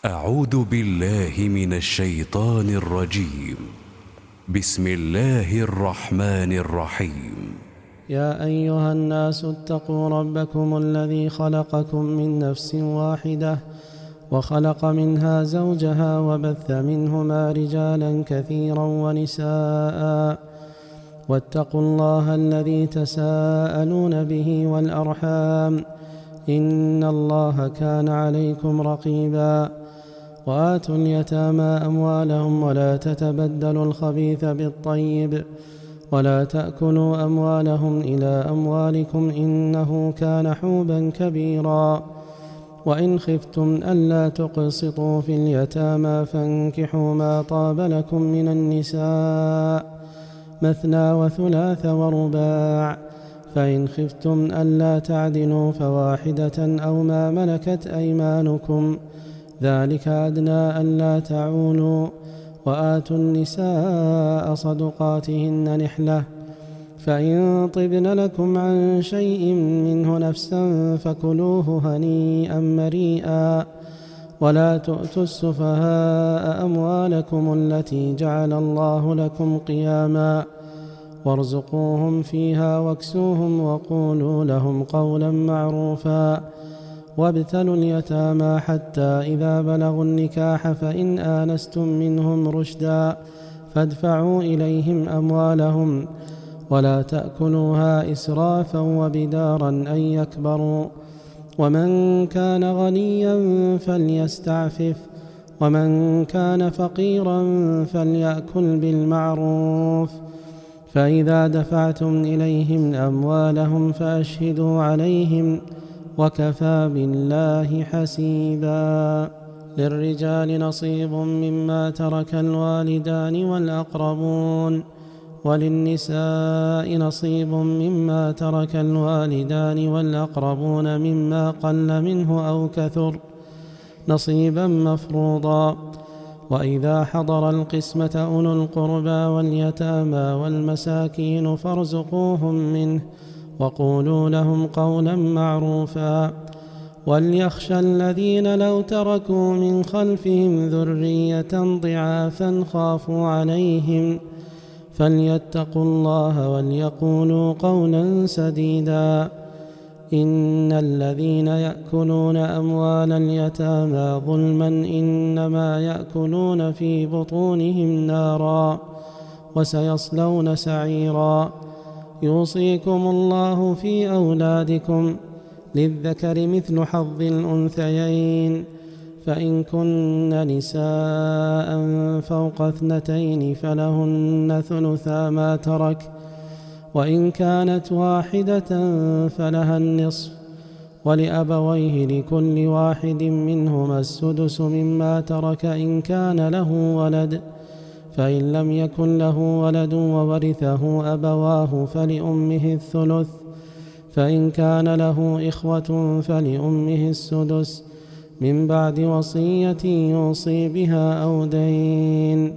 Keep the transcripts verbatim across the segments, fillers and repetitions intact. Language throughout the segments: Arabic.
أعوذ بالله من الشيطان الرجيم. بسم الله الرحمن الرحيم. يا أيها الناس اتقوا ربكم الذي خلقكم من نفس واحدة وخلق منها زوجها وبث منهما رجالا كثيرا ونساء واتقوا الله الذي تساءلون به والأرحام إن الله كان عليكم رقيبا. وآتوا اليتامى أموالهم ولا تتبدلوا الخبيث بالطيب ولا تأكلوا أموالهم إلى أموالكم إنه كان حوبا كبيرا. وإن خفتم ألا تقسطوا في اليتامى فانكحوا ما طاب لكم من النساء مثنى وثلاث ورباع، فإن خفتم ألا تعدلوا فواحدة أو ما ملكت أيمانكم ذلك أدنى ألا تعولوا. وآتوا النساء صدقاتهن نحلة، فإن طبن لكم عن شيء منه نفسا فكلوه هنيئا مريئا. ولا تؤتوا السفهاء أموالكم التي جعل الله لكم قياما وارزقوهم فيها واكسوهم وقولوا لهم قولا معروفا. وابتلوا اليتامى حتى إذا بلغوا النكاح فإن آنستم منهم رشدا فادفعوا إليهم أموالهم ولا تأكلوها إسرافا وبدارا أن يكبروا. ومن كان غنيا فليستعفف ومن كان فقيرا فليأكل بالمعروف. فإذا دفعتم إليهم أموالهم فأشهدوا عليهم وكفى بالله حسيبا. للرجال نصيب مما ترك الوالدان والأقربون وللنساء نصيب مما ترك الوالدان والأقربون مما قل منه أو كثر نصيبا مفروضا. وإذا حضر القسمة أولو القربى واليتامى والمساكين فارزقوهم منه وقولوا لهم قولا معروفا. وليخشى الذين لو تركوا من خلفهم ذرية ضعافا خافوا عليهم فليتقوا الله وليقولوا قولا سديدا. إن الذين يأكلون أموال اليتامى ظلما إنما يأكلون في بطونهم نارا وسيصلون سعيرا. يوصيكم الله في أولادكم للذكر مثل حظ الأنثيين، فإن كن نساء فوق اثنتين فلهن ثلثا ما ترك، وإن كانت واحدة فلها النصف، ولأبويه لكل واحد منهما السدس مما ترك إن كان له ولد، فإن لم يكن له ولد وورثه أبواه فلأمه الثلث، فإن كان له إخوة فلأمه السدس من بعد وصية يوصي بها أو دين.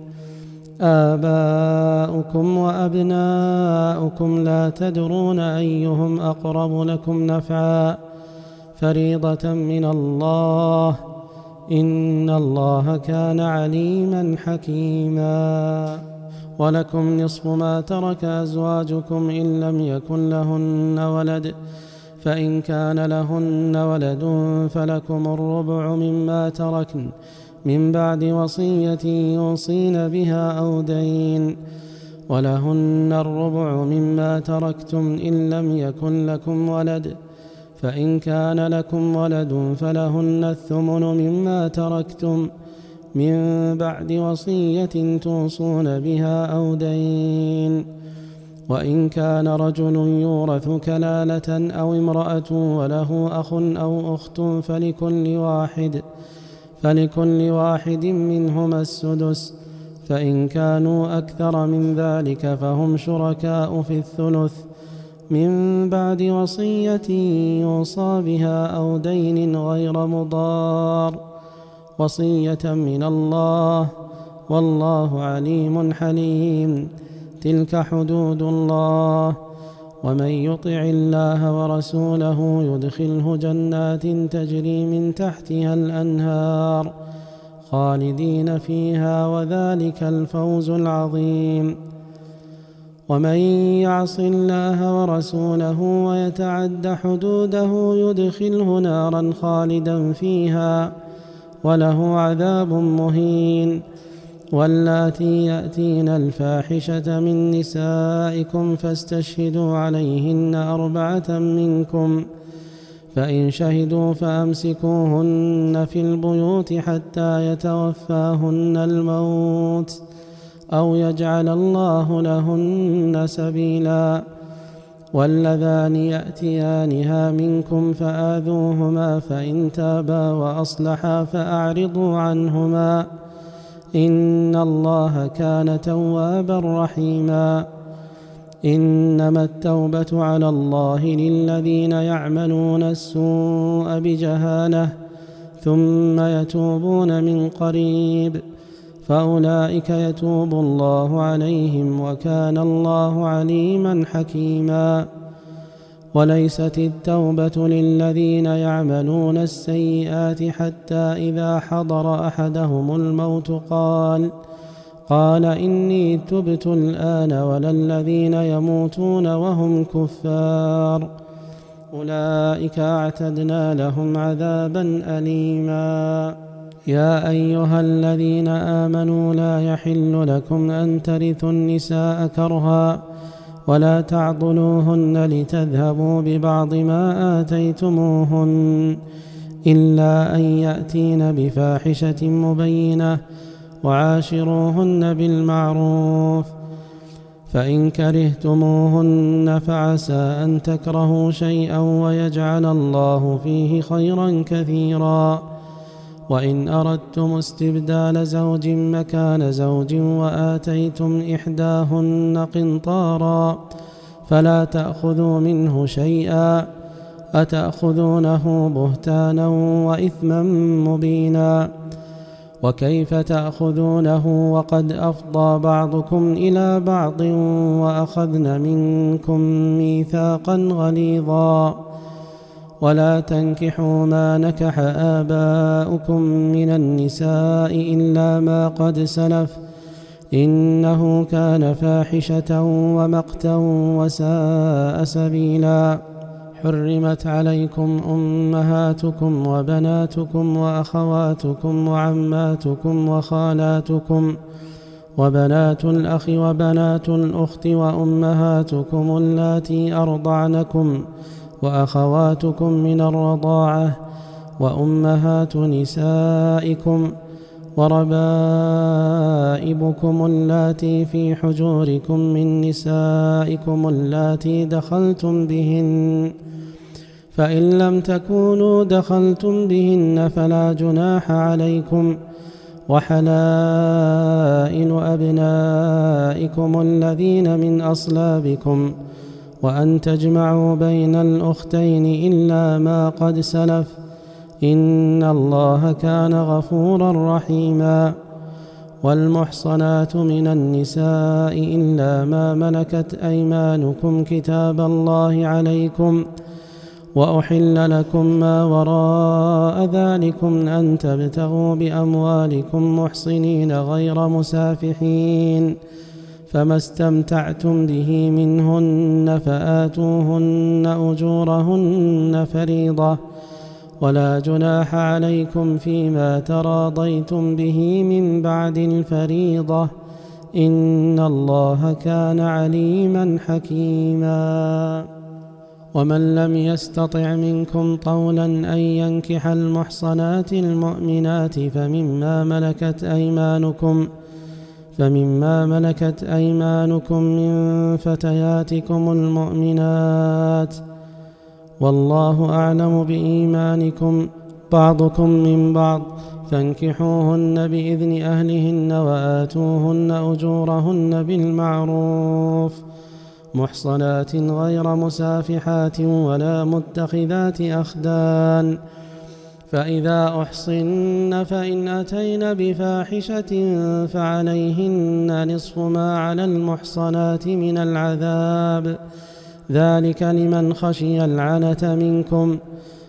آباؤكم وأبناؤكم لا تدرون أيهم أقرب لكم نفعا فريضة من الله إن الله كان عليما حكيما. ولكم نصف ما ترك أزواجكم إن لم يكن لهن ولد، فإن كان لهن ولد فلكم الربع مما تركن من بعد وصية يوصين بها أو دين. ولهن الربع مما تركتم إن لم يكن لكم ولد، فإن كان لكم ولد فلهن الثمن مما تركتم من بعد وصية توصون بها أو دين. وإن كان رجل يورث كلالة أو امرأة وله أخ أو أخت فلكل واحد فلكل واحد منهما السدس، فإن كانوا أكثر من ذلك فهم شركاء في الثلث من بعد وصية يوصى بها أو دين غير مضار، وصية من الله والله عليم حليم. تلك حدود الله ومن يطع الله ورسوله يدخله جنات تجري من تحتها الأنهار خالدين فيها وذلك الفوز العظيم. ومن يعص الله ورسوله ويتعد حدوده يدخله نارا خالدا فيها وله عذاب مهين. واللاتي يأتين الفاحشة من نسائكم فاستشهدوا عليهن أربعة منكم، فإن شهدوا فأمسكوهن في البيوت حتى يتوفاهن الموت أو يجعل الله لهن سبيلا. واللذان يأتيانها منكم فآذوهما، فإن تابا وأصلحا فأعرضوا عنهما، إن الله كان توابا رحيما. إنما التوبة على الله للذين يعملون السوء بجهالة ثم يتوبون من قريب فأولئك يتوب الله عليهم وكان الله عليما حكيما. وليست التوبة للذين يعملون السيئات حتى إذا حضر أحدهم الموت قال قال إني تبت الآن، ولا الذين يموتون وهم كفار أولئك أعتدنا لهم عذابا أليما. يا أيها الذين آمنوا لا يحل لكم أن ترثوا النساء كرها ولا تعضلوهن لتذهبوا ببعض ما آتيتموهن إلا أن يأتين بفاحشة مبينة وعاشروهن بالمعروف، فإن كرهتموهن فعسى أن تكرهوا شيئا ويجعل الله فيه خيرا كثيرا. وإن أردتم استبدال زوج مكان زوج وآتيتم إحداهن قنطارا فلا تأخذوا منه شيئا، أتأخذونه بهتانا وإثما مبينا. وكيف تأخذونه وقد أفضى بعضكم إلى بعض وأخذن منكم ميثاقا غليظا. ولا تنكحوا ما نكح آباؤكم من النساء إلا ما قد سلف إنه كان فاحشة ومقتا وساء سبيلا. حرمت عليكم أمهاتكم وبناتكم وأخواتكم وعماتكم وخالاتكم وبنات الأخ وبنات الأخت وأمهاتكم اللاتي أرضعنكم وأخواتكم من الرضاعة وأمهات نسائكم وربائبكم اللاتي في حجوركم من نسائكم اللاتي دخلتم بهن، فإن لم تكونوا دخلتم بهن فلا جناح عليكم. وحلائل أبنائكم الذين من أصلابكم وأن تجمعوا بين الأختين إلا ما قد سلف إن الله كان غفورا رحيما. والمحصنات من النساء إلا ما ملكت أيمانكم كتاب الله عليكم، وأحل لكم ما وراء ذلكم أن تبتغوا بأموالكم محصنين غير مسافحين، فما استمتعتم به منهن فآتوهن أجورهن فريضة، ولا جناح عليكم فيما تراضيتم به من بعد الفريضة إن الله كان عليما حكيما. ومن لم يستطع منكم طولا أن ينكح المحصنات المؤمنات فمما ملكت أيمانكم فمما ملكت أيمانكم من فتياتكم المؤمنات، والله أعلم بإيمانكم بعضكم من بعض، فانكحوهن بإذن أهلهن وآتوهن أجورهن بالمعروف محصنات غير مسافحات ولا متخذات أخدان، فإذا أحصن فإن أتين بفاحشة فعليهن نصف ما على المحصنات من العذاب، ذلك لمن خشي العنة منكم،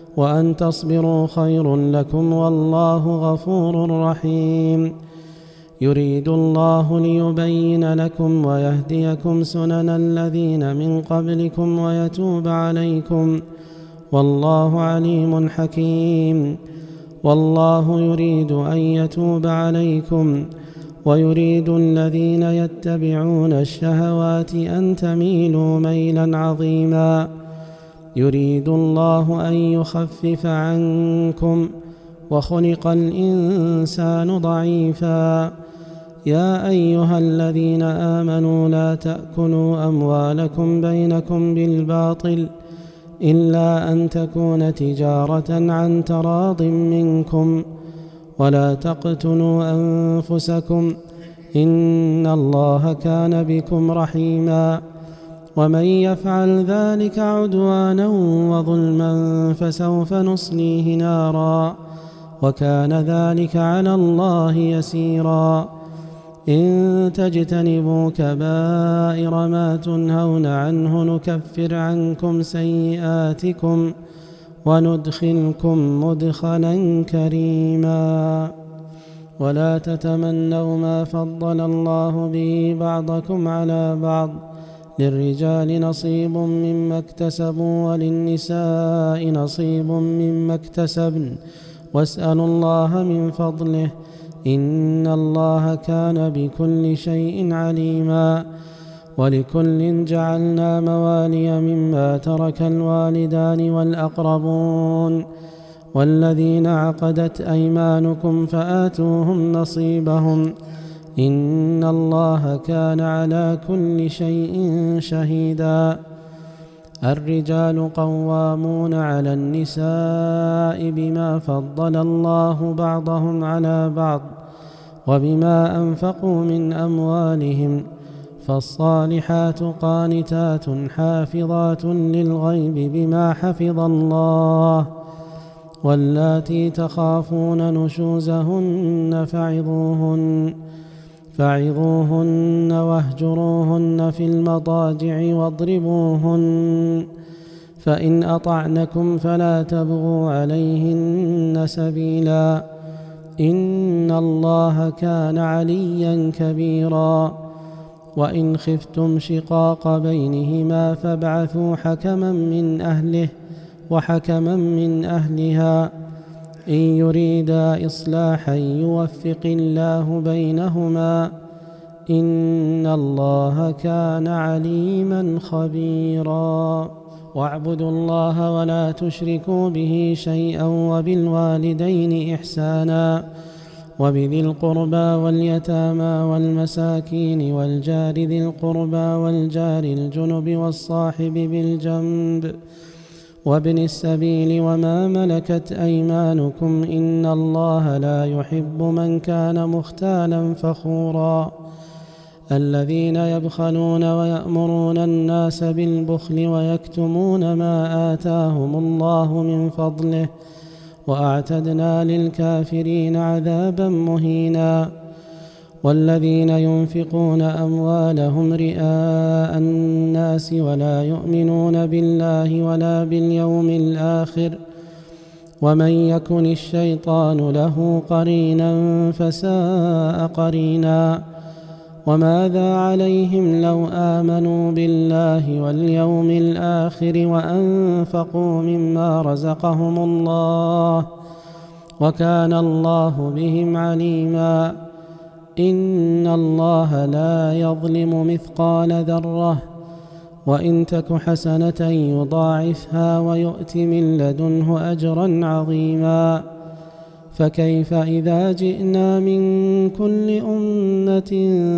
وأن تصبروا خير لكم والله غفور رحيم. يريد الله ليبين لكم ويهديكم سنن الذين من قبلكم ويتوب عليكم والله عليم حكيم. والله يريد أن يتوب عليكم ويريد الذين يتبعون الشهوات أن تميلوا ميلا عظيما. يريد الله أن يخفف عنكم وخلق الإنسان ضعيفا. يا أيها الذين آمنوا لا تأكلوا أموالكم بينكم بالباطل إلا أن تكون تجارة عن تراض منكم ولا تقتلوا أنفسكم إن الله كان بكم رحيما. ومن يفعل ذلك عدوانا وظلما فسوف نصليه نارا وكان ذلك على الله يسيرا. إن تجتنبوا كبائر ما تنهون عنه نكفر عنكم سيئاتكم وندخلكم مدخلا كريما. ولا تتمنوا ما فضل الله به بعضكم على بعض للرجال نصيب مما اكتسبوا وللنساء نصيب مما اكتسبن واسألوا الله من فضله إن الله كان بكل شيء عليما. ولكل جعلنا موالي مما ترك الوالدان والأقربون والذين عقدت أيمانكم فآتوهم نصيبهم إن الله كان على كل شيء شهيدا. الرجال قوامون على النساء بما فضل الله بعضهم على بعض وبما أنفقوا من أموالهم فالصالحات قانتات حافظات للغيب بما حفظ الله. واللاتي تخافون نشوزهن فعظوهن فعظوهن واهجروهن في المضاجع واضربوهن فإن أطعنكم فلا تبغوا عليهن سبيلا إن الله كان عليا كبيرا. وإن خفتم شقاق بينهما فابعثوا حكما من أهله وحكما من أهلها إن يريدا إصلاحا يوفق الله بينهما إن الله كان عليما خبيرا. واعبدوا الله ولا تشركوا به شيئا وبالوالدين إحسانا وبذي القربى واليتامى والمساكين والجار ذي القربى والجار الجنب والصاحب بالجنب وابن السبيل وما ملكت أيمانكم إن الله لا يحب من كان مختالا فخورا. الذين يبخلون ويأمرون الناس بالبخل ويكتمون ما آتاهم الله من فضله وأعتدنا للكافرين عذابا مهينا. والذين ينفقون أموالهم رئاء الناس ولا يؤمنون بالله ولا باليوم الآخر ومن يكن الشيطان له قرينا فساء قرينا. وماذا عليهم لو آمنوا بالله واليوم الآخر وأنفقوا مما رزقهم الله وكان الله بهم عليما. إن الله لا يظلم مثقال ذرة وإن تك حسنة يضاعفها ويؤت من لدنه أجرا عظيما. فكيف إذا جئنا من كل أمة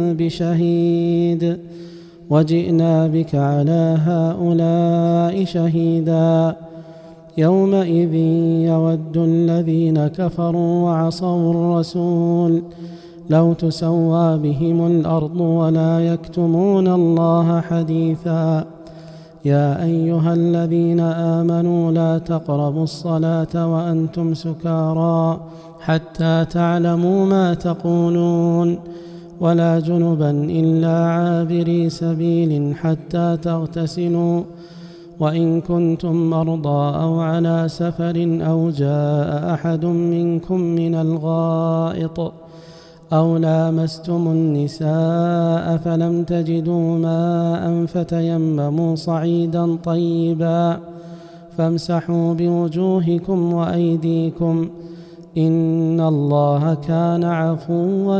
بشهيد وجئنا بك على هؤلاء شهيدا يومئذ يود الذين كفروا وعصوا الرسول لو تسوى بهم الأرض ولا يكتمون الله حديثا. يا أيها الذين آمنوا لا تقربوا الصلاة وأنتم سكارى حتى تعلموا ما تقولون ولا جنبا إلا عابري سبيل حتى تغتسلوا وإن كنتم مرضى أو على سفر أو جاء أحد منكم من الغائط أو لامستم النساء فلم تجدوا ماء فتيمموا صعيدا طيبا فامسحوا بوجوهكم وأيديكم إن الله كان عفوا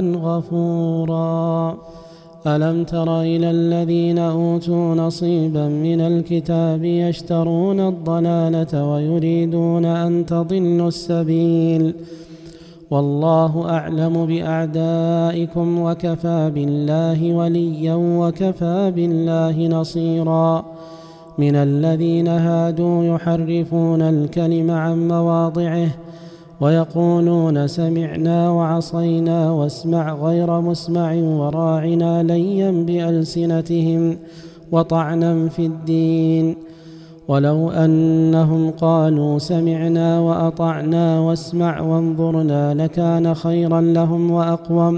غفورا. ألم تر إلى الذين أوتوا نصيبا من الكتاب يشترون الضلالة ويريدون أن تضلوا السبيل والله أعلم بأعدائكم وكفى بالله وليا وكفى بالله نصيرا. من الذين هادوا يحرفون الكلم عن مواضعه ويقولون سمعنا وعصينا واسمع غير مسمع وراعنا ليا بألسنتهم وطعنا في الدين ولو أنهم قالوا سمعنا وأطعنا واسمع وانظرنا لكان خيرا لهم وأقوم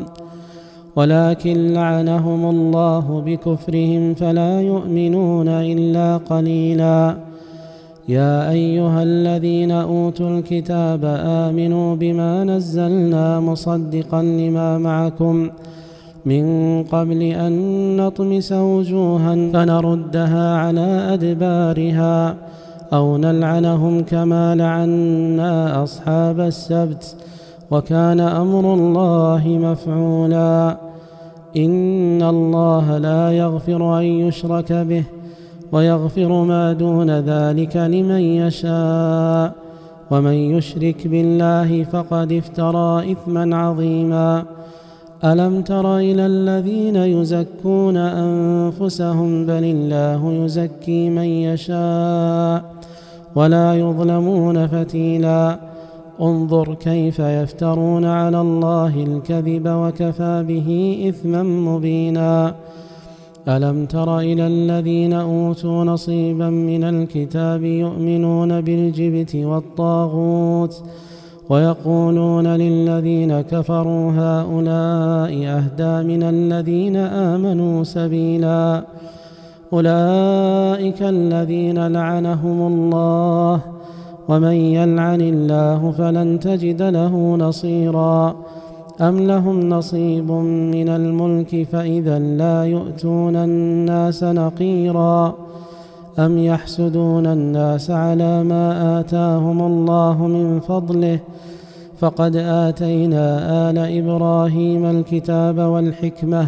ولكن لعنهم الله بكفرهم فلا يؤمنون إلا قليلا. يا أيها الذين أوتوا الكتاب آمنوا بما نزلنا مصدقا لما معكم من قبل أن نطمس وجوها فنردها على أدبارها أو نلعنهم كما لعنا أصحاب السبت وكان أمر الله مفعولا. إن الله لا يغفر أن يشرك به ويغفر ما دون ذلك لمن يشاء ومن يشرك بالله فقد افترى إثما عظيما. ألم تر إلى الذين يزكون أنفسهم بل الله يزكي من يشاء ولا يظلمون فتيلا. انظر كيف يفترون على الله الكذب وكفى به إثما مبينا. ألم تر إلى الذين أوتوا نصيبا من الكتاب يؤمنون بالجبت والطاغوت ويقولون للذين كفروا هؤلاء أهدى من الذين آمنوا سبيلا. أولئك الذين لعنهم الله ومن يلعن الله فلن تجد له نصيرا. أم لهم نصيب من الملك فإذا لا يؤتون الناس نقيرا. أم يحسدون الناس على ما آتاهم الله من فضله فقد آتينا آل إبراهيم الكتاب والحكمة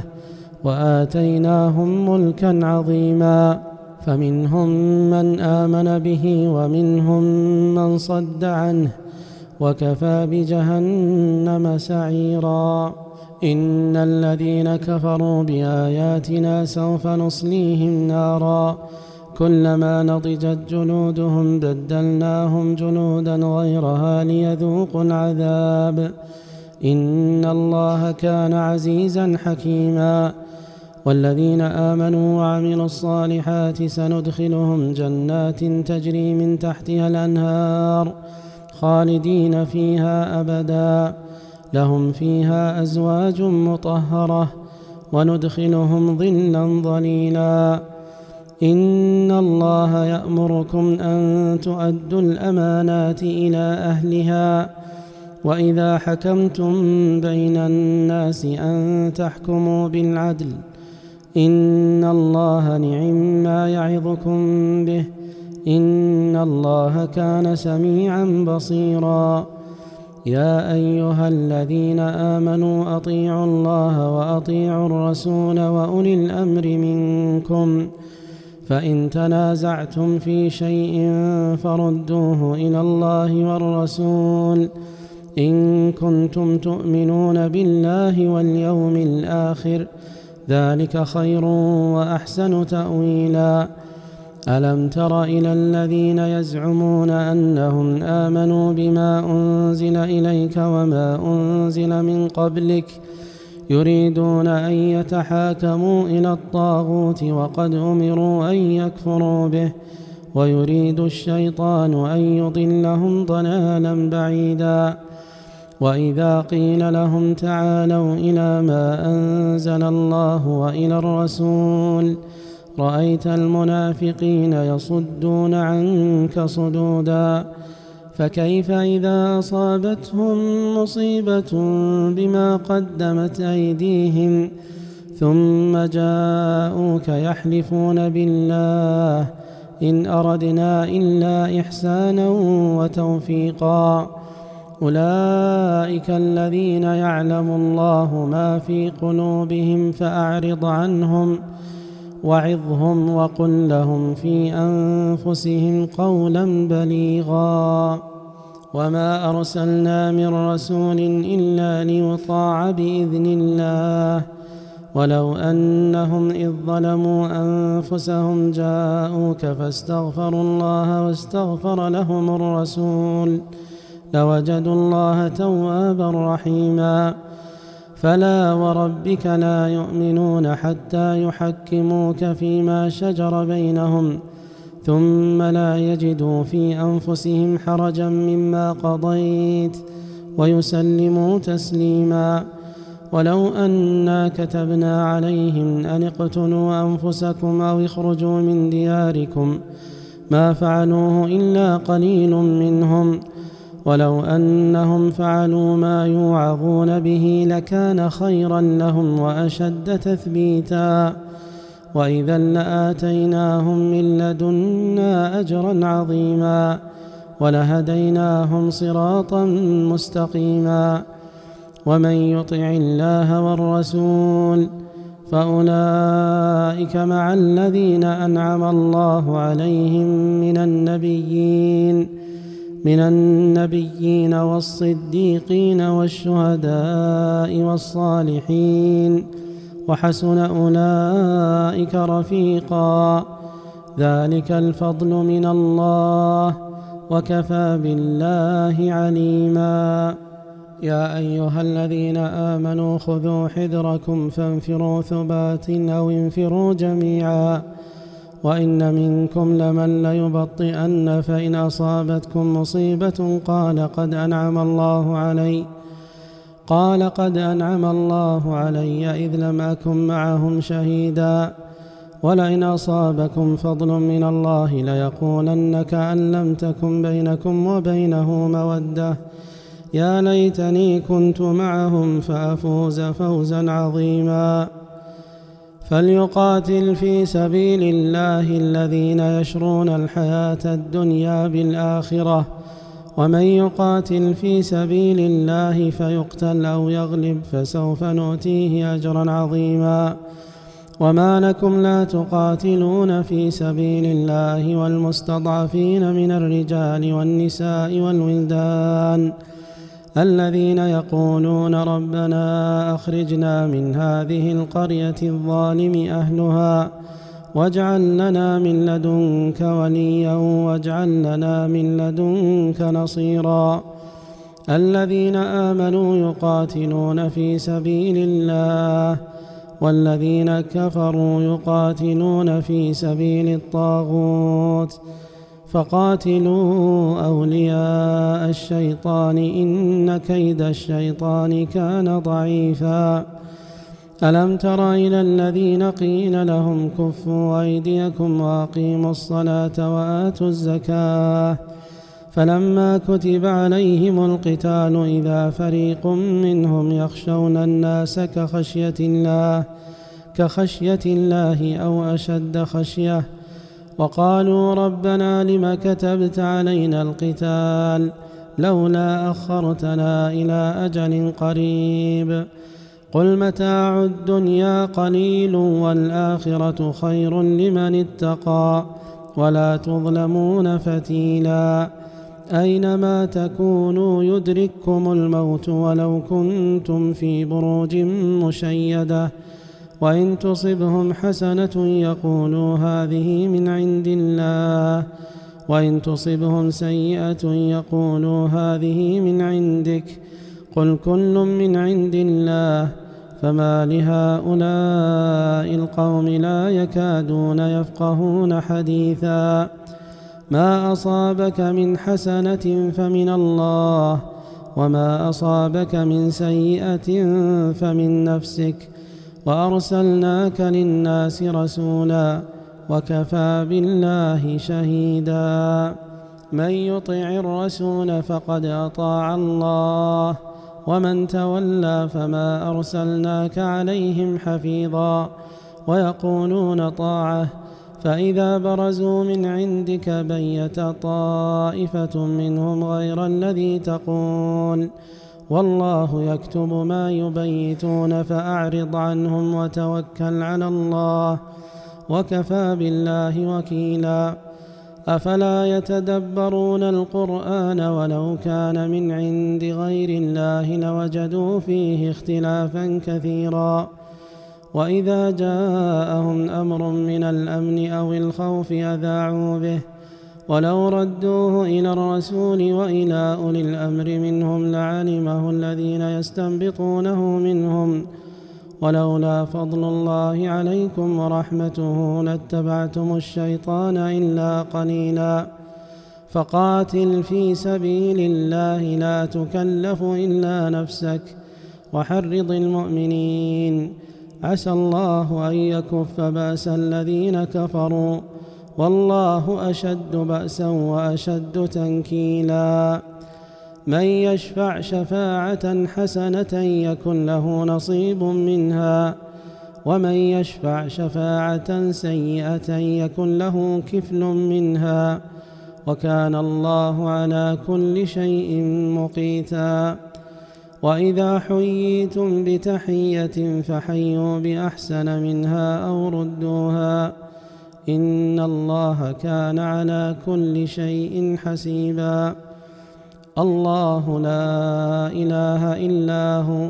وآتيناهم ملكا عظيما. فمنهم من آمن به ومنهم من صد عنه وكفى بجهنم سعيرا. إن الذين كفروا بآياتنا سوف نصليهم نارا كلما نضجت جلودهم بدلناهم جلودا غيرها ليذوقوا العذاب إن الله كان عزيزا حكيما. والذين آمنوا وعملوا الصالحات سندخلهم جنات تجري من تحتها الأنهار خالدين فيها أبدا لهم فيها أزواج مطهرة وندخلهم ظلا ظليلا. إن الله يأمركم أن تؤدوا الأمانات إلى أهلها وإذا حكمتم بين الناس أن تحكموا بالعدل إن الله نعم ما يعظكم به إن الله كان سميعا بصيرا. يا أيها الذين آمنوا أطيعوا الله وأطيعوا الرسول وأولي الأمر منكم فإن تنازعتم في شيء فردوه إلى الله والرسول إن كنتم تؤمنون بالله واليوم الآخر ذلك خير وأحسن تأويلا. ألم تر إلى الذين يزعمون أنهم آمنوا بما أنزل إليك وما أنزل من قبلك يريدون أن يتحاكموا إلى الطاغوت وقد أمروا أن يكفروا به ويريد الشيطان أن يضلهم ضلالا بعيدا. وإذا قيل لهم تعالوا إلى ما أنزل الله وإلى الرسول رأيت المنافقين يصدون عنك صدودا فكيف إذا أصابتهم مصيبة بما قدمت أيديهم ثم جاءوك يحلفون بالله إن أردنا إلا إحسانا وتوفيقا أولئك الذين يعلم الله ما في قلوبهم فأعرض عنهم وعظهم وقل لهم في أنفسهم قولا بليغا وما أرسلنا من رسول إلا ليطاع بإذن الله ولو أنهم إذ ظلموا أنفسهم جاءوك فاستغفروا الله واستغفر لهم الرسول لوجدوا الله توابا رحيما فلا وربك لا يؤمنون حتى يحكموك فيما شجر بينهم ثم لا يجدوا في أنفسهم حرجا مما قضيت ويسلموا تسليما ولو أنا كتبنا عليهم أن اقتلوا أنفسكم أو اخرجوا من دياركم ما فعلوه إلا قليل منهم ولو أنهم فعلوا ما يوعظون به لكان خيرا لهم وأشد تثبيتا وإذا لآتيناهم من لدنا أجرا عظيما ولهديناهم صراطا مستقيما ومن يطع الله والرسول فأولئك مع الذين أنعم الله عليهم من النبيين من النبيين والصديقين والشهداء والصالحين وحسن أولئك رفيقا ذلك الفضل من الله وكفى بالله عليما يا أيها الذين آمنوا خذوا حذركم فانفروا ثبات أو انفروا جميعا وإن منكم لمن ليبطئن فإن أصابتكم مصيبة قال قد أنعم الله علي قال قد أنعم الله علي إذ لم أكن معهم شهيدا ولئن أصابكم فضل من الله ليقولن كأن لم تكن بينكم وبينه مودة يا ليتني كنت معهم فأفوز فوزا عظيما فليقاتل في سبيل الله الذين يشرون الحياة الدنيا بالآخرة ومن يقاتل في سبيل الله فيقتل أو يغلب فسوف نؤتيه أجرا عظيما وما لكم لا تقاتلون في سبيل الله والمستضعفين من الرجال والنساء والولدان الذين يقولون ربنا أخرجنا من هذه القرية الظالم أهلها واجعل لنا من لدنك وليا واجعل لنا من لدنك نصيرا الذين آمنوا يقاتلون في سبيل الله والذين كفروا يقاتلون في سبيل الطاغوت فقاتلوا أولياء الشيطان إن كيد الشيطان كان ضعيفا ألم تر إلى الذين قيل لهم كفوا أيديكم وأقيموا الصلاة وآتوا الزكاة فلما كتب عليهم القتال إذا فريق منهم يخشون الناس كخشية الله كخشية الله أو أشد خشية وقالوا ربنا لم كتبت علينا القتال لولا أخرتنا إلى أجل قريب قل متاع الدنيا قليل والآخرة خير لمن اتقى ولا تظلمون فتيلا أينما تكونوا يدرككم الموت ولو كنتم في بروج مشيدة وإن تصبهم حسنة يقولوا هذه من عند الله وإن تصبهم سيئة يقولوا هذه من عندك قل كل من عند الله فما لهؤلاء القوم لا يكادون يفقهون حديثا ما أصابك من حسنة فمن الله وما أصابك من سيئة فمن نفسك وأرسلناك للناس رسولا وكفى بالله شهيدا. من يطع الرسول فقد أطاع الله، ومن تولى فما أرسلناك عليهم حفيظا. ويقولون طاعة، فإذا برزوا من عندك بيت طائفة منهم غير الذي تقول، والله يكتب ما يبيتون، فأعرض عنهم وتوكل على الله، وكفى بالله وكيلا. أفلا يتدبرون القرآن ولو كان من عند غير الله لوجدوا فيه اختلافا كثيرا. وإذا جاءهم أمر من الأمن أو الخوف أذاعوا به، ولو ردوه إلى الرسول وإلى أولي الأمر منهم لعلمه الذين يستنبطونه منهم، ولولا فضل الله عليكم ورحمته لاتبعتم الشيطان إلا قليلا. فقاتل في سبيل الله لا تكلف إلا نفسك، وحرض المؤمنين، عسى الله أن يكف بأس الذين كفروا، والله أشد بأسا وأشد تنكيلا. من يشفع شفاعة حسنة يكن له نصيب منها، ومن يشفع شفاعة سيئة يكن له كفل منها، وكان الله على كل شيء مقيتا. وإذا حييتم بتحية فحيوا بأحسن منها أو ردوها، إن الله كان على كل شيء حسيبا. الله لا إله إلا هو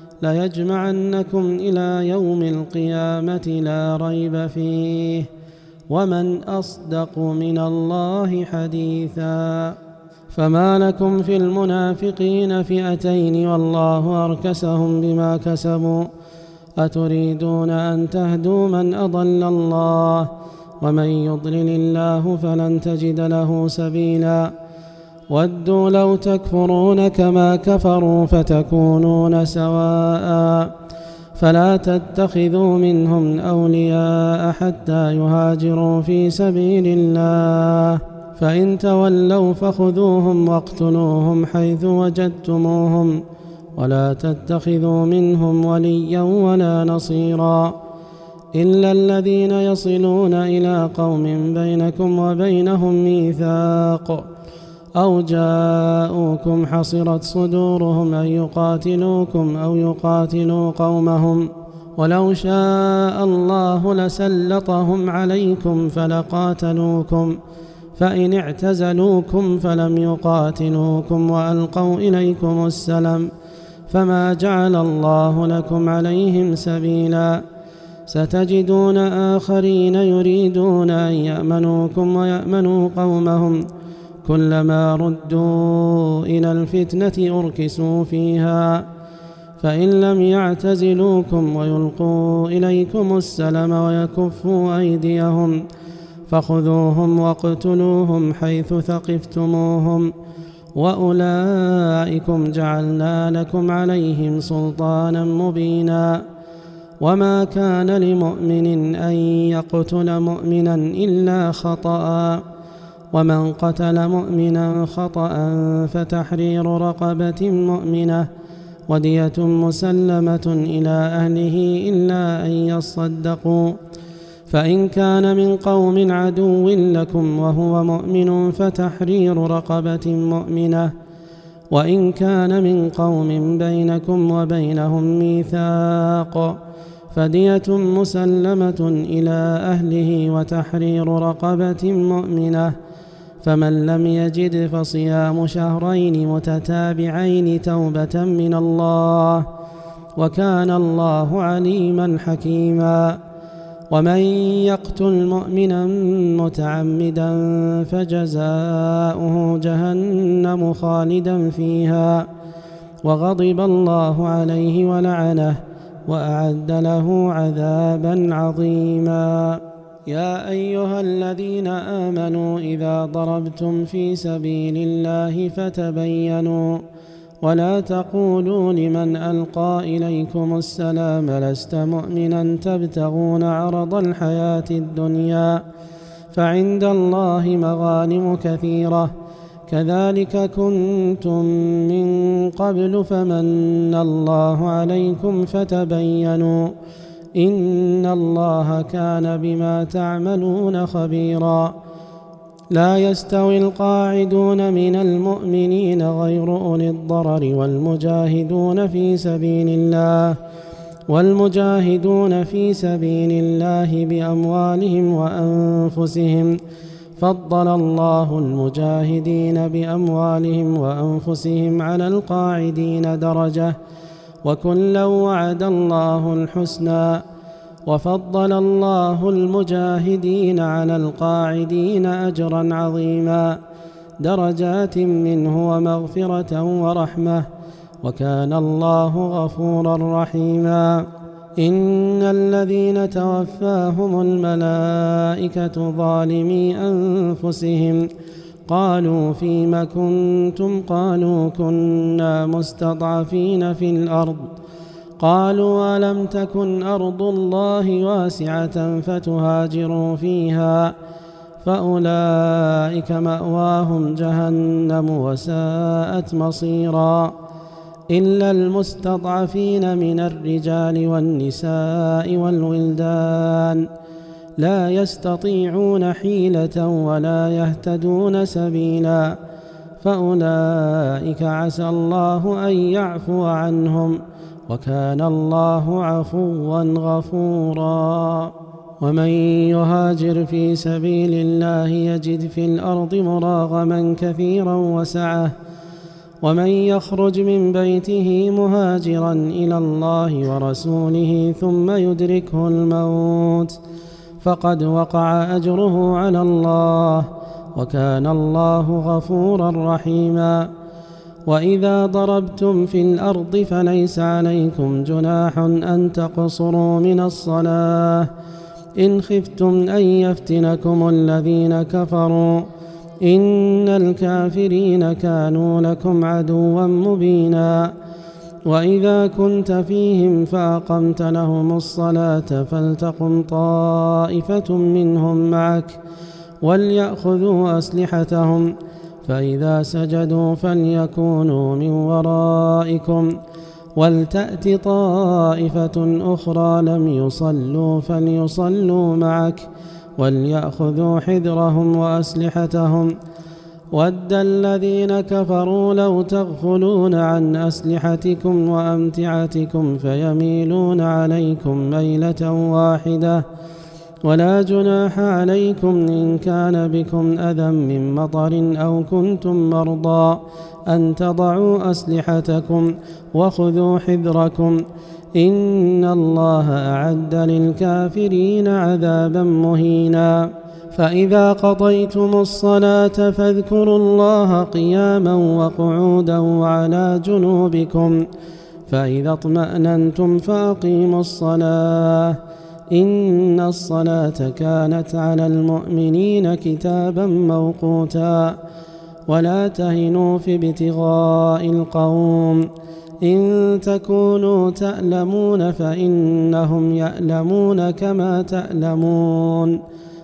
ليجمعنكم إلى يوم القيامة لا ريب فيه، ومن أصدق من الله حديثا. فما لكم في المنافقين فئتين والله أركسهم بما كسبوا، أتريدون أن تهدوا من أضل الله، ومن يضلل الله فلن تجد له سبيلا. ودوا لو تكفرون كما كفروا فتكونون سواء، فلا تتخذوا منهم أولياء حتى يهاجروا في سبيل الله، فإن تولوا فخذوهم واقتلوهم حيث وجدتموهم، ولا تتخذوا منهم وليا ولا نصيرا، إلا الذين يصلون إلى قوم بينكم وبينهم ميثاق أو جاءوكم حصرت صدورهم أن يقاتلوكم أو يقاتلوا قومهم، ولو شاء الله لسلطهم عليكم فلقاتلوكم، فإن اعتزلوكم فلم يقاتلوكم وألقوا إليكم السلم فما جعل الله لكم عليهم سبيلا. ستجدون آخرين يريدون أن يأمنوكم ويأمنوا قومهم، كلما ردوا إلى الفتنة أركسوا فيها، فإن لم يعتزلوكم ويلقوا إليكم السلم ويكفوا أيديهم فخذوهم واقتلوهم حيث ثقفتموهم، وأولئكم جعلنا لكم عليهم سلطانا مبينا. وما كان لمؤمن أن يقتل مؤمنا إلا خطأ، ومن قتل مؤمنا خطأ فتحرير رقبة مؤمنة ودية مسلمة إلى أهله إلا أن يصدقوا، فإن كان من قوم عدو لكم وهو مؤمن فتحرير رقبة مؤمنة، وإن كان من قوم بينكم وبينهم ميثاق فدية مسلمة إلى أهله وتحرير رقبة مؤمنة، فمن لم يجد فصيام شهرين متتابعين توبة من الله، وكان الله عليما حكيما. ومن يقتل مؤمنا متعمدا فجزاؤه جهنم خالدا فيها وغضب الله عليه ولعنه وأعد له عذابا عظيما. يا أيها الذين آمنوا إذا ضربتم في سبيل الله فتبينوا ولا تقولوا لمن ألقى إليكم السلام لست مؤمنا تبتغون عرض الحياة الدنيا فعند الله مغانم كثيرة كذلك كنتم من قبل فمن الله عليكم فتبينوا إن الله كان بما تعملون خبيرا. لا يستوي القاعدون من المؤمنين غير أولي الضرر والمجاهدون في سبيل الله والمجاهدون في سبيل الله بأموالهم وأنفسهم فضل الله المجاهدين بأموالهم وأنفسهم على القاعدين درجة وكلا وعد الله الحسنى وفضل الله المجاهدين على القاعدين أجرا عظيما درجات منه ومغفرة ورحمة وكان الله غفورا رحيما. إن الذين توفاهم الملائكة ظالمي أنفسهم قالوا فيم كنتم قالوا كنا مستضعفين في الأرض قالوا ألم تكن أرض الله واسعة فتهاجروا فيها فأولئك مأواهم جهنم وساءت مصيرا إلا المستضعفين من الرجال والنساء والولدان لا يستطيعون حيلة ولا يهتدون سبيلا فأولئك عسى الله أن يعفو عنهم وكان الله عفوا غفورا. ومن يهاجر في سبيل الله يجد في الأرض مراغما كثيرا وسعة ومن يخرج من بيته مهاجرا إلى الله ورسوله ثم يدركه الموت فقد وقع أجره على الله وكان الله غفورا رحيما. وإذا ضربتم في الأرض فليس عليكم جناح أن تقصروا من الصلاة إن خفتم أن يفتنكم الذين كفروا إن الكافرين كانوا لكم عدوا مبينا. وإذا كنت فيهم فأقمت لهم الصلاة فلتقم طائفة منهم معك وليأخذوا أسلحتهم فإذا سجدوا فليكونوا من ورائكم ولتأت طائفة أخرى لم يصلوا فليصلوا معك وليأخذوا حذرهم وأسلحتهم ود الذين كفروا لو تغفلون عن أسلحتكم وأمتعتكم فيميلون عليكم ميلة واحدة ولا جناح عليكم إن كان بكم أذى من مطر أو كنتم مرضى أن تضعوا أسلحتكم وخذوا حذركم إن الله أعد للكافرين عذابا مهينا. فإذا قضيتم الصلاة فاذكروا الله قياما وقعودا وعلى جنوبكم فإذا اطمأننتم فأقيموا الصلاة إن الصلاة كانت على المؤمنين كتابا موقوتا. ولا تهنوا في ابتغاء القوم إن تكونوا تألمون فإنهم يألمون كما تألمون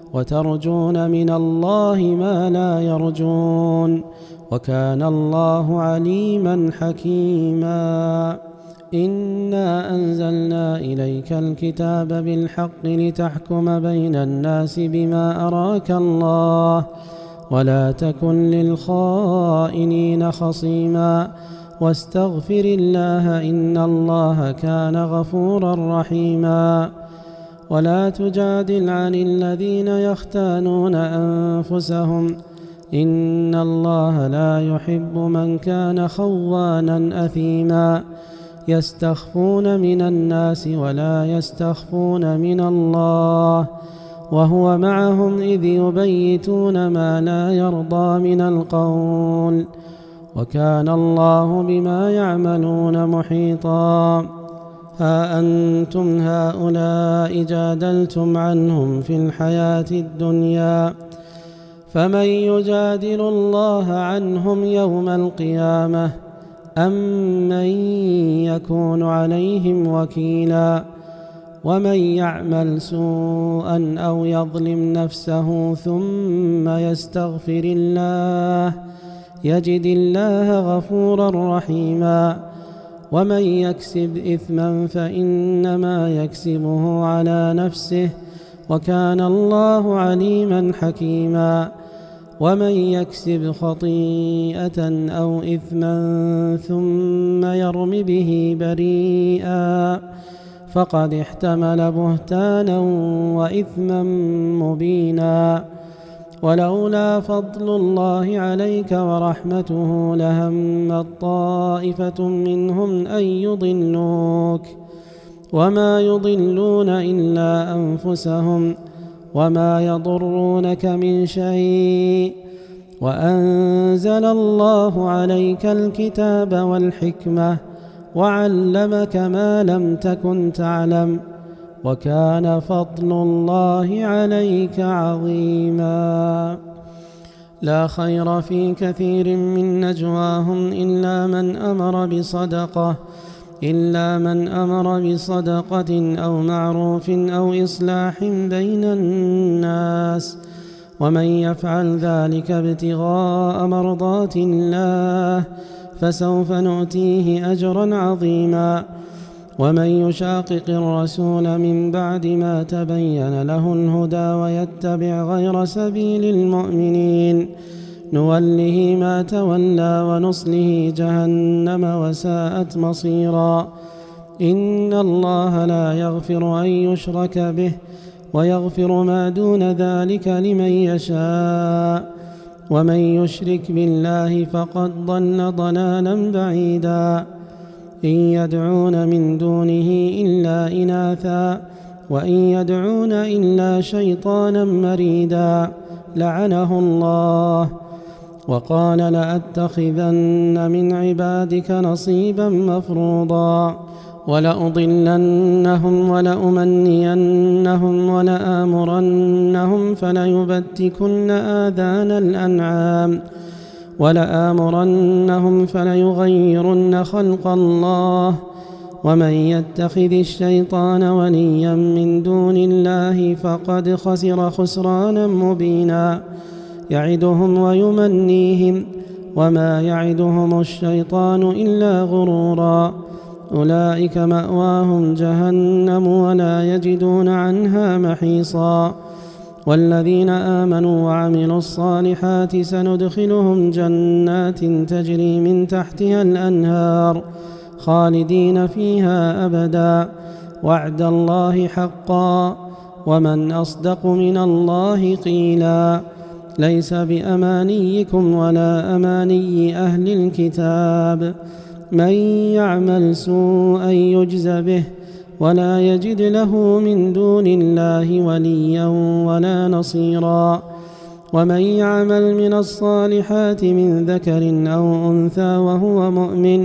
وترجون من الله ما لا يرجون وكان الله عليما حكيما. إنا أنزلنا إليك الكتاب بالحق لتحكم بين الناس بما أراك الله ولا تكن للخائنين خصيما واستغفر الله إن الله كان غفورا رحيما. ولا تجادل عن الذين يختانون أنفسهم إن الله لا يحب من كان خوانا أثيما يستخفون من الناس ولا يستخفون من الله وهو معهم إذ يبيتون ما لا يرضى من القول وكان الله بما يعملون محيطا. ها أنتم هؤلاء جادلتم عنهم في الحياة الدنيا فمن يجادل الله عنهم يوم القيامة أمن يكون عليهم وكيلا ومن يعمل سوءا أو يظلم نفسه ثم يستغفر الله يجد الله غفورا رحيما ومن يكسب إثما فإنما يكسبه على نفسه وكان الله عليما حكيما ومن يكسب خطيئة أو إثما ثم يرم به بريئا فقد احتمل بهتانا وإثما مبينا ولولا فضل الله عليك ورحمته لهمت طائفة منهم أن يضلوك وما يضلون إلا أنفسهم وما يضرونك من شيء وأنزل الله عليك الكتاب والحكمة وعلمك ما لم تكن تعلم وكان فضل الله عليك عظيما. لا خير في كثير من نجواهم إلا من أمر بصدقة إلا من أمر بصدقة أو معروف أو إصلاح بين الناس ومن يفعل ذلك ابتغاء مرضات الله فسوف نؤتيه أجرا عظيما ومن يشاقق الرسول من بعد ما تبين له الهدى ويتبع غير سبيل المؤمنين نوله ما تولى ونصله جهنم وساءت مصيرا. إن الله لا يغفر أن يشرك به ويغفر ما دون ذلك لمن يشاء ومن يشرك بالله فقد ضل ضلالا بعيدا. إن يدعون من دونه إلا إناثا وإن يدعون إلا شيطانا مريدا لعنه الله وقال لأتخذن من عبادك نصيبا مفروضا ولأضلنهم ولأمنينهم ولآمرنهم فليبتكن آذان الأنعام ولآمرنهم فليغيرن خلق الله ومن يتخذ الشيطان وليا من دون الله فقد خسر خسرانا مبينا. يعدهم ويمنيهم وما يعدهم الشيطان إلا غرورا أولئك مأواهم جهنم ولا يجدون عنها محيصا. والذين آمنوا وعملوا الصالحات سندخلهم جنات تجري من تحتها الأنهار خالدين فيها أبدا وعد الله حقا ومن أصدق من الله قيلا. ليس بأمانيكم ولا أماني أهل الكتاب من يعمل سوءا يجز به ولا يجد له من دون الله وليا ولا نصيرا. ومن يعمل من الصالحات من ذكر أو أنثى وهو مؤمن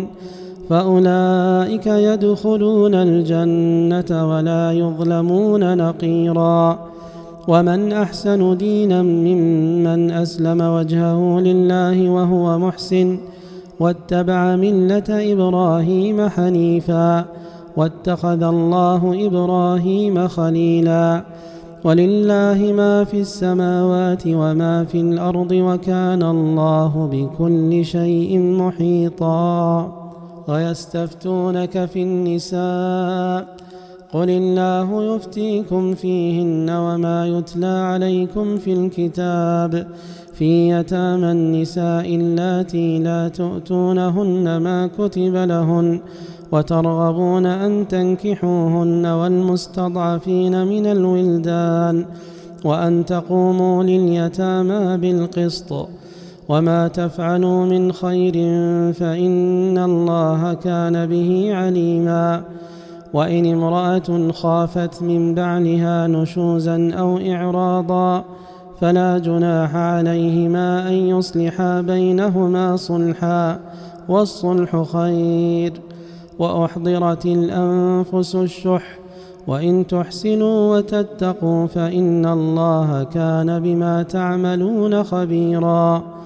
فأولئك يدخلون الجنة ولا يظلمون نقيرا. ومن أحسن دينا ممن أسلم وجهه لله وهو محسن واتبع ملة إبراهيم حنيفا واتخذ الله إبراهيم خليلا. ولله ما في السماوات وما في الأرض وكان الله بكل شيء محيطا. ويستفتونك في النساء قل الله يفتيكم فيهن وما يتلى عليكم في الكتاب في يتامى النساء اللاتي لا تؤتونهن ما كتب لهن وترغبون أن تنكحوهن والمستضعفين من الولدان وأن تقوموا لليتامى بالقسط وما تفعلوا من خير فإن الله كان به عليما. وإن امرأة خافت من بعلها نشوزا أو إعراضا فلا جناح عليهما أن يصلحا بينهما صلحا والصلح خير. وأحضرت الأنفس الشح وإن تحسنوا وتتقوا فإن الله كان بما تعملون خبيرا.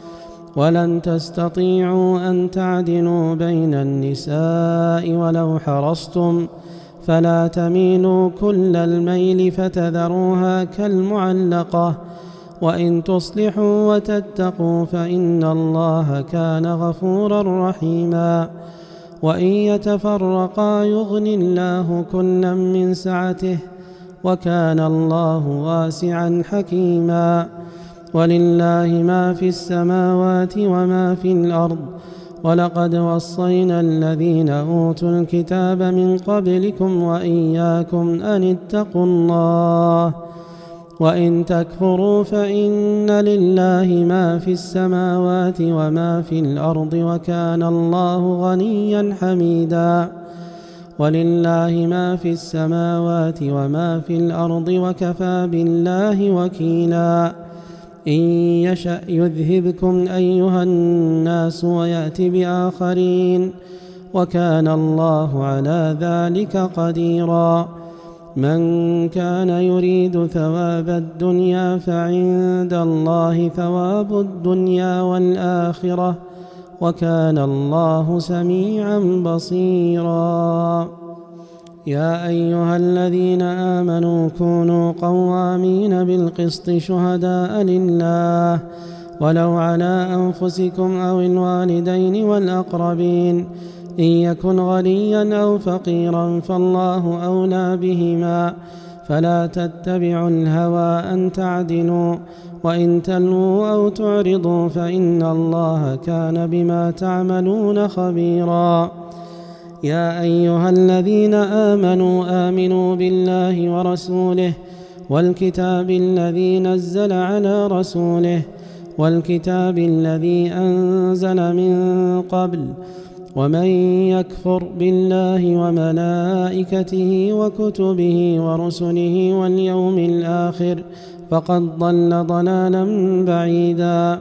ولن تستطيعوا أن تعدلوا بين النساء ولو حرصتم فلا تميلوا كل الميل فتذروها كالمعلقة وإن تصلحوا وتتقوا فإن الله كان غفورا رحيما وإن يتفرقا يغن الله كلا من سعته وكان الله واسعا حكيما ولله ما في السماوات وما في الأرض ولقد وصينا الذين أوتوا الكتاب من قبلكم وإياكم أن اتقوا الله وإن تكفروا فإن لله ما في السماوات وما في الأرض وكان الله غنيا حميدا ولله ما في السماوات وما في الأرض وكفى بالله وكيلا إن يشأ يذهبكم أيها الناس ويأت بآخرين وكان الله على ذلك قديرا من كان يريد ثواب الدنيا فعند الله ثواب الدنيا والآخرة وكان الله سميعا بصيرا يا أيها الذين آمنوا كونوا قوامين بالقسط شهداء لله ولو على أنفسكم أو الوالدين والأقربين إن يكن غنيا أو فقيرا فالله أولى بهما فلا تتبعوا الهوى أن تعدلوا وإن تلووا أو تعرضوا فإن الله كان بما تعملون خبيرا يا أيها الذين آمنوا آمنوا بالله ورسوله والكتاب الذي نزل على رسوله والكتاب الذي أنزل من قبل ومن يكفر بالله وملائكته وكتبه ورسله واليوم الآخر فقد ضل ضلالا بعيدا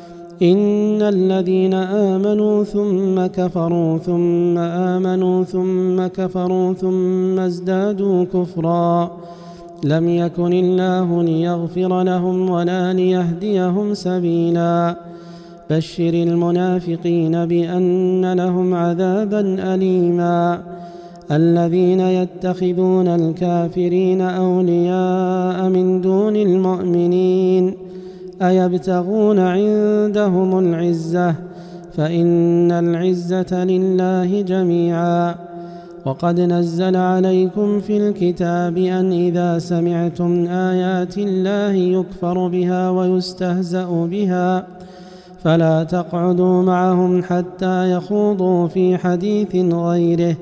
إن الذين آمنوا ثم كفروا ثم آمنوا ثم كفروا ثم ازدادوا كفرا لم يكن الله ليغفر لهم ولا ليهديهم سبيلا بشر المنافقين بأن لهم عذابا أليما الذين يتخذون الكافرين أولياء من دون المؤمنين أيبتغون عندهم العزة فإن العزة لله جميعا وقد نزل عليكم في الكتاب أن إذا سمعتم آيات الله يكفر بها ويستهزأ بها فلا تقعدوا معهم حتى يخوضوا في حديث غيره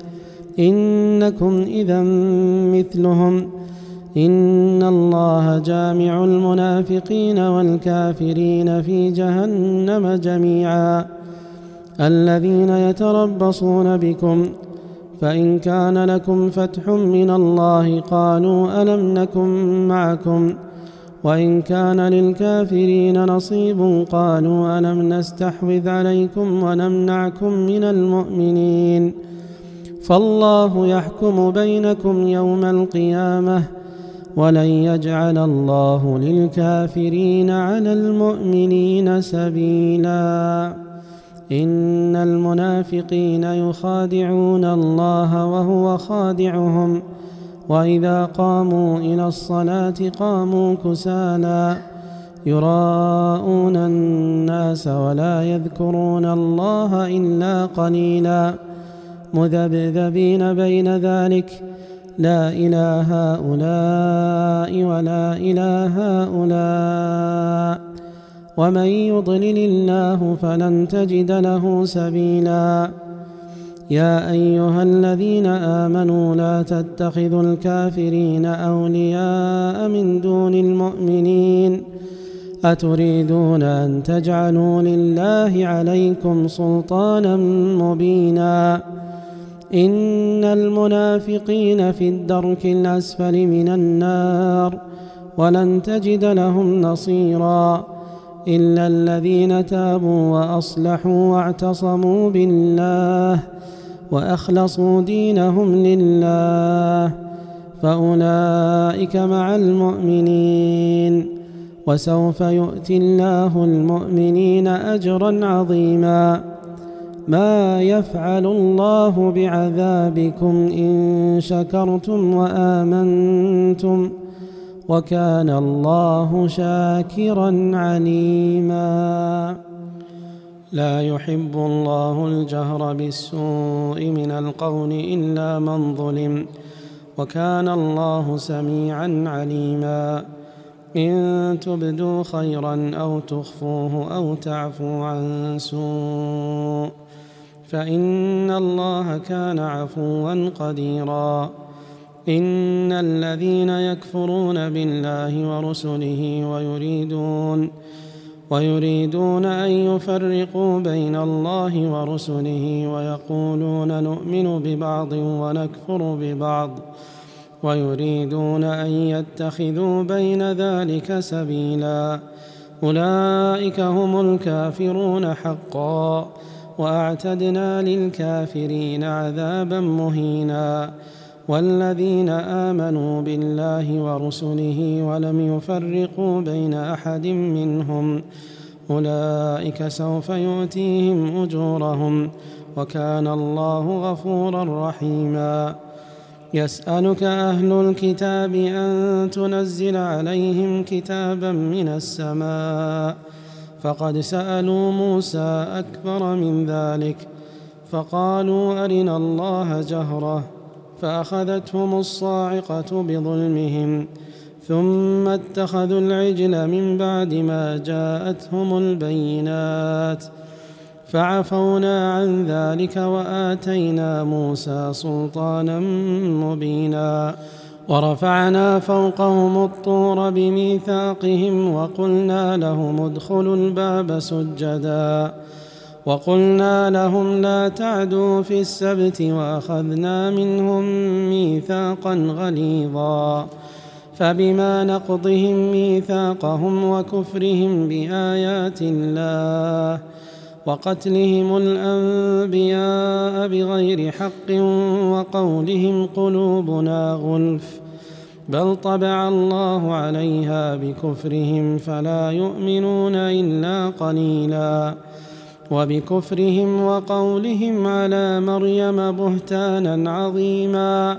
إنكم إذا مثلهم إن الله جامع المنافقين والكافرين في جهنم جميعا الذين يتربصون بكم فإن كان لكم فتح من الله قالوا ألم نكن معكم وإن كان للكافرين نصيب قالوا ألم نستحوذ عليكم ونمنعكم من المؤمنين فالله يحكم بينكم يوم القيامة ولن يجعل الله للكافرين على المؤمنين سبيلا إن المنافقين يخادعون الله وهو خادعهم وإذا قاموا إلى الصلاة قاموا كسالى يراءون الناس ولا يذكرون الله إلا قليلا مذبذبين بين ذلك لا إلى هؤلاء ولا إلى هؤلاء ومن يضلل الله فلن تجد له سبيلا يا أيها الذين آمنوا لا تتخذوا الكافرين أولياء من دون المؤمنين أتريدون أن تجعلوا لله عليكم سلطانا مبينا إن المنافقين في الدرك الأسفل من النار ولن تجد لهم نصيرا إلا الذين تابوا وأصلحوا واعتصموا بالله وأخلصوا دينهم لله فأولئك مع المؤمنين وسوف يؤتي الله المؤمنين أجرا عظيما. ما يفعل الله بعذابكم إن شكرتم وآمنتم وكان الله شاكرا عليما. لا يحب الله الجهر بالسوء من القول إلا من ظلم وكان الله سميعا عليما. إن تبدوا خيرا أو تخفوه أو تعفوا عن سوء فإن الله كان عفوا قديرا. إن الذين يكفرون بالله ورسله ويريدون ويريدون أن يفرقوا بين الله ورسله ويقولون نؤمن ببعض ونكفر ببعض ويريدون أن يتخذوا بين ذلك سبيلا أولئك هم الكافرون حقا وأعتدنا للكافرين عذابا مهينا. والذين آمنوا بالله ورسله ولم يفرقوا بين أحد منهم أولئك سوف يؤتيهم أجورهم وكان الله غفورا رحيما. يسألك أهل الكتاب أن تنزل عليهم كتابا من السماء فقد سألوا موسى أكبر من ذلك فقالوا أرنا الله جهرة فأخذتهم الصاعقة بظلمهم ثم اتخذوا العجل من بعد ما جاءتهم البينات فعفونا عن ذلك وآتينا موسى سلطانا مبينا. ورفعنا فوقهم الطور بميثاقهم وقلنا لهم ادخلوا الباب سجدا وقلنا لهم لا تعدوا في السبت وأخذنا منهم ميثاقا غليظا. فبما نقضهم ميثاقهم وكفرهم بآيات الله وقتلهم الأنبياء بغير حق وقولهم قلوبنا غلف بل طبع الله عليها بكفرهم فلا يؤمنون إلا قليلا. وبكفرهم وقولهم على مريم بهتانا عظيما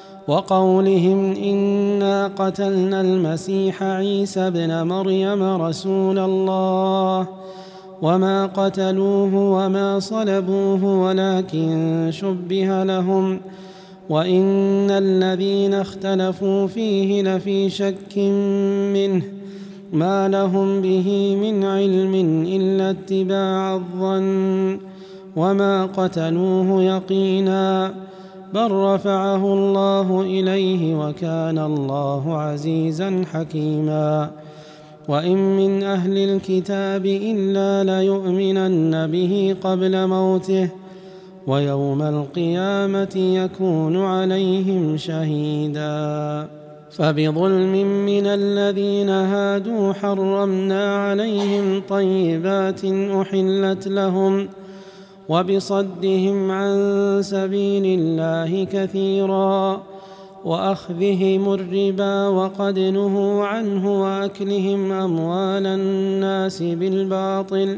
وقولهم إنا قتلنا المسيح عيسى ابن مريم رسول الله وما قتلوه وما صلبوه ولكن شبه لهم وإن الذين اختلفوا فيه لفي شك منه ما لهم به من علم إلا اتباع الظن وما قتلوه يقينا بل رفعه الله إليه وكان الله عزيزا حكيما. وإن من أهل الكتاب إلا ليؤمنن به قبل موته ويوم القيامة يكون عليهم شهيدا. فبظلم من الذين هادوا حرمنا عليهم طيبات أحلت لهم وبصدهم عن سبيل الله كثيرا وأخذهم الربا وقد نهوا عنه وأكلهم أموال الناس بالباطل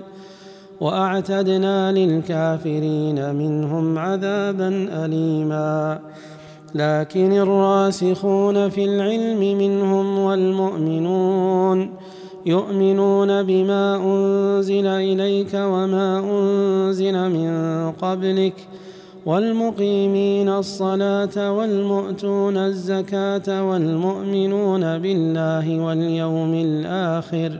وأعتدنا للكافرين منهم عذابا أليما. لكن الراسخون في العلم منهم والمؤمنون يؤمنون بما أنزل إليك وما أنزل من قبلك والمقيمين الصلاة والمؤتون الزكاة والمؤمنون بالله واليوم الآخر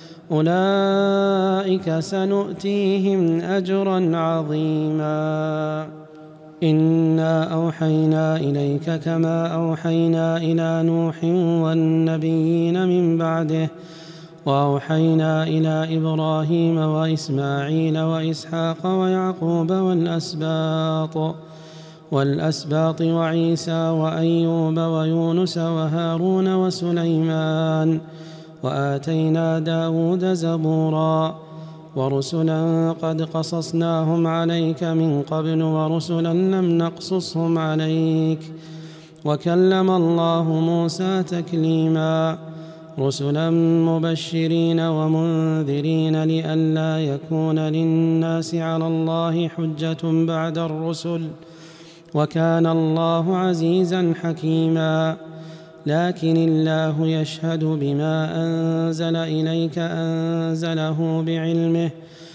أولئك سنؤتيهم أجرا عظيما. إنا أوحينا إليك كما أوحينا إلى نوح والنبيين من بعده وأوحينا إلى إبراهيم وإسماعيل وإسحاق ويعقوب والأسباط والأسباط وعيسى وأيوب ويونس وهارون وسليمان وآتينا داود زبورا ورسلا قد قصصناهم عليك من قبل ورسلا لم نقصصهم عليك وكلم الله موسى تكليما. رسلا مبشرين ومنذرين لئلا يكون للناس على الله حجة بعد الرسل، وكان الله عزيزا حكيما. لكن الله يشهد بما أنزل إليك أنزله بعلمه،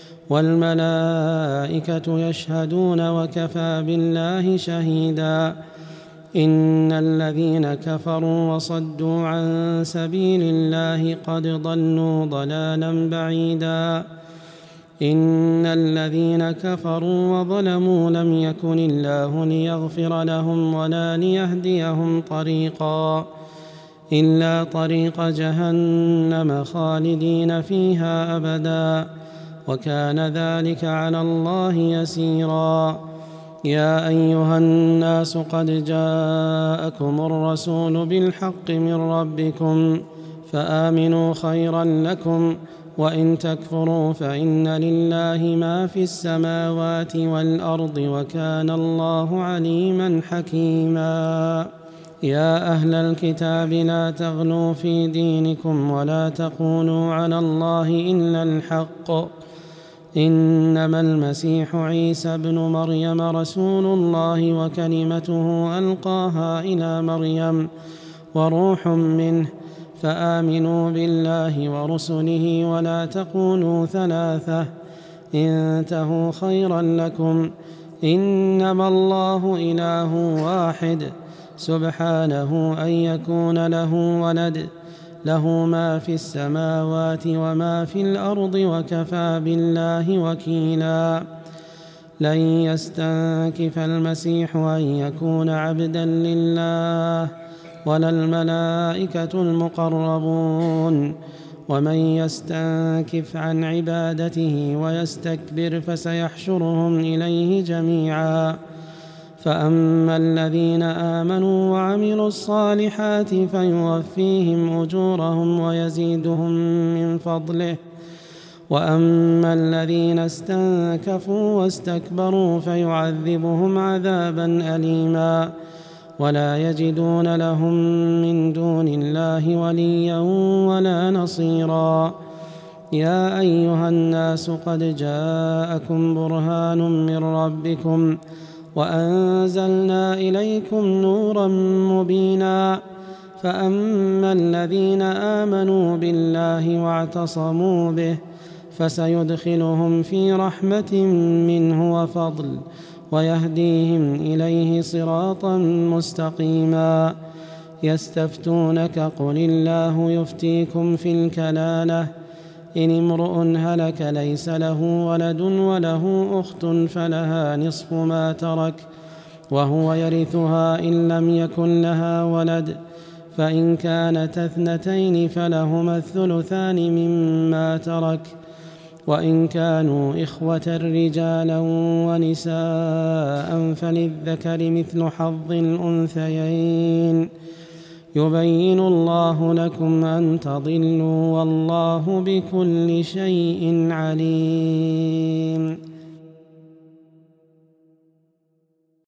والملائكة يشهدون وكفى بالله شهيدا. إن الذين كفروا وصدوا عن سبيل الله قد ضلوا ضلالا بعيدا. إن الذين كفروا وظلموا لم يكن الله ليغفر لهم ولا ليهديهم طريقا إلا طريق جهنم خالدين فيها أبدا، وكان ذلك على الله يسيرا. يا أيها الناس قد جاءكم الرسول بالحق من ربكم فآمنوا خيرا لكم، وإن تكفروا فإن لله ما في السماوات والأرض، وكان الله عليما حكيما. يا أهل الكتاب لا تغلوا في دينكم ولا تقولوا على الله إلا الحق، إنما المسيح عيسى ابن مريم رسول الله وكلمته ألقاها إلى مريم وروح منه، فآمنوا بالله ورسله ولا تقولوا ثلاثة، انتهوا خيرا لكم، إنما الله إله واحد سبحانه أن يكون له ولد، له ما في السماوات وما في الأرض، وكفى بالله وكيلا. لن يستنكف المسيح أن يكون عبدا لله ولا الملائكة المقربون، ومن يستنكف عن عبادته ويستكبر فسيحشرهم إليه جميعا. فأما الذين آمنوا وعملوا الصالحات فيوفيهم أجورهم ويزيدهم من فضله، وأما الذين استنكفوا واستكبروا فيعذبهم عذابا أليما، ولا يجدون لهم من دون الله وليا ولا نصيرا. يا أيها الناس قد جاءكم برهان من ربكم وأنزلنا إليكم نورا مبينا. فأما الذين آمنوا بالله واعتصموا به فسيدخلهم في رحمة منه وفضل، ويهديهم إليه صراطا مستقيما. يستفتونك قل الله يفتيكم في الكلالة، إن امرؤ هلك ليس له ولد وله أخت فلها نصف ما ترك وهو يرثها إن لم يكن لها ولد، فإن كانت اثنتين فلهما الثلثان مما ترك، وإن كانوا إخوة رجالا ونساء فللذكر مثل حظ الأنثيين. يبين الله لكم أن تضلوا والله بكل شيء عليم.